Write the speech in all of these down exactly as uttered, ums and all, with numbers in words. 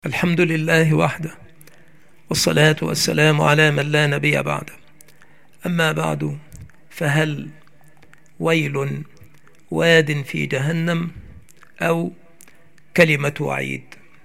الحمد لله وحده، والصلاة والسلام على من لا نبي بعده. أما بعد، فهل ويل واد في جهنم أو كلمة وعيد؟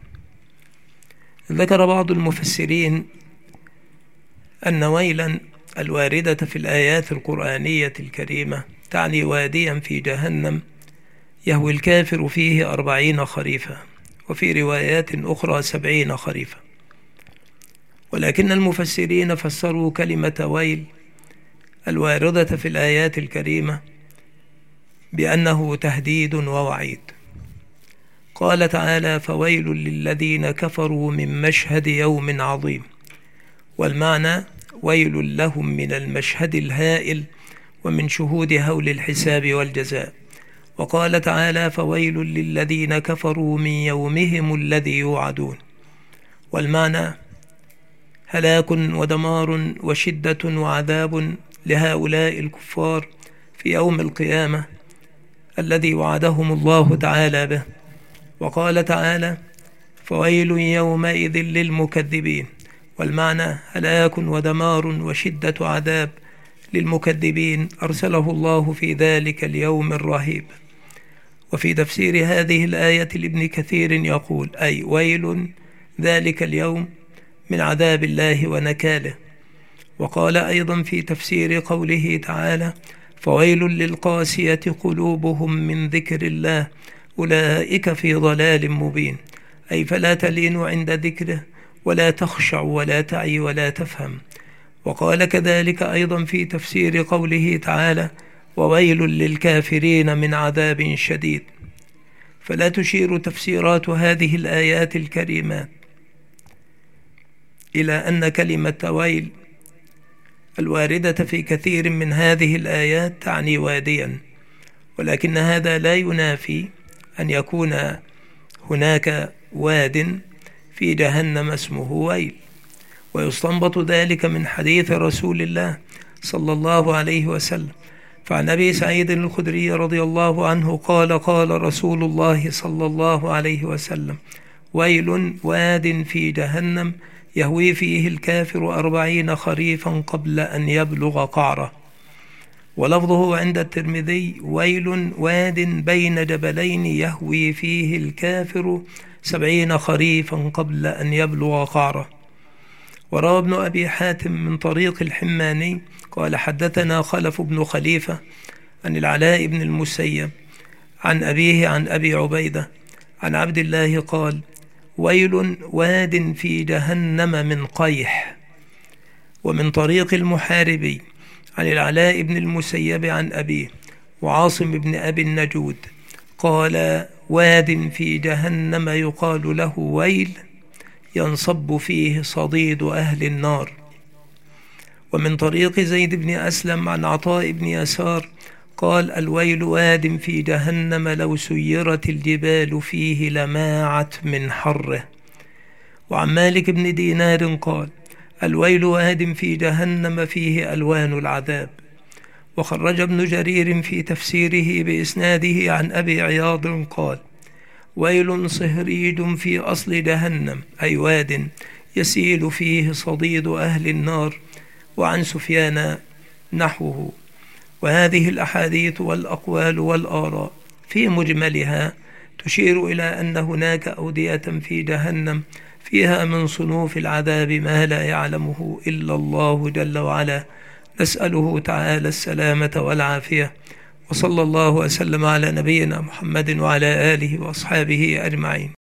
ذكر بعض المفسرين أن ويلا الواردة في الآيات القرآنية الكريمة تعني واديا في جهنم يهوي الكافر فيه أربعين خريفا، وفي روايات أخرى سبعين خريفا. ولكن المفسرين فسروا كلمة ويل الواردة في الآيات الكريمة بأنه تهديد ووعيد. قال تعالى: فويل للذين كفروا من مشهد يوم عظيم. والمعنى: ويل لهم من المشهد الهائل ومن شهود هول الحساب والجزاء. وقال تعالى: فويل للذين كفروا من يومهم الذي يوعدون. والمعنى: هلاك ودمار وشدة وعذاب لهؤلاء الكفار في يوم القيامة الذي وعدهم الله تعالى به. وقال تعالى: فويل يومئذ للمكذبين. والمعنى: هلاك ودمار وشدة عذاب للمكذبين أرسله الله في ذلك اليوم الرهيب. وفي تفسير هذه الآية لابن كثير يقول: أي ويل ذلك اليوم من عذاب الله ونكاله. وقال أيضا في تفسير قوله تعالى: فويل للقاسية قلوبهم من ذكر الله أولئك في ضلال مبين. أي فلا تلين عند ذكره ولا تخشع ولا تعي ولا تفهم. وقال كذلك أيضا في تفسير قوله تعالى: وويل للكافرين من عذاب شديد. فلا تشير تفسيرات هذه الآيات الكريمات إلى أن كلمة ويل الواردة في كثير من هذه الآيات تعني واديا، ولكن هذا لا ينافي أن يكون هناك واد في جهنم اسمه ويل. ويستنبط ذلك من حديث رسول الله صلى الله عليه وسلم. فعن أبي سعيد الخدري رضي الله عنه قال: قال رسول الله صلى الله عليه وسلم: ويل واد في جهنم يهوي فيه الكافر أربعين خريفا قبل أن يبلغ قعره. ولفظه عند الترمذي: ويل واد بين جبلين يهوي فيه الكافر سبعين خريفا قبل أن يبلغ قعره. وروى ابن أبي حاتم من طريق الحماني قال: حدثنا خلف بن خليفة عن العلاء بن المسيب عن أبيه عن أبي عبيدة عن عبد الله قال: ويل واد في جهنم من قيح. ومن طريق المحاربي عن العلاء بن المسيب عن أبيه وعاصم بن أبي النجود قال: واد في جهنم يقال له ويل ينصب فيه صديد أهل النار. ومن طريق زيد بن أسلم عن عطاء بن يسار قال: الويل واد في جهنم لو سيرت الجبال فيه لماعت من حره. وعن مالك بن دينار قال: الويل واد في جهنم فيه ألوان العذاب. وخرج ابن جرير في تفسيره بإسناده عن أبي عياض قال: ويل صهريج في أصل جهنم، أي واد يسيل فيه صديد أهل النار. وعن سفيان نحوه. وهذه الأحاديث والأقوال والآراء في مجملها تشير إلى أن هناك أودية في جهنم فيها من صنوف العذاب ما لا يعلمه إلا الله جل وعلا. نسأله تعالى السلامة والعافية. وصلى الله وسلم على نبينا محمد وعلى آله وأصحابه أجمعين.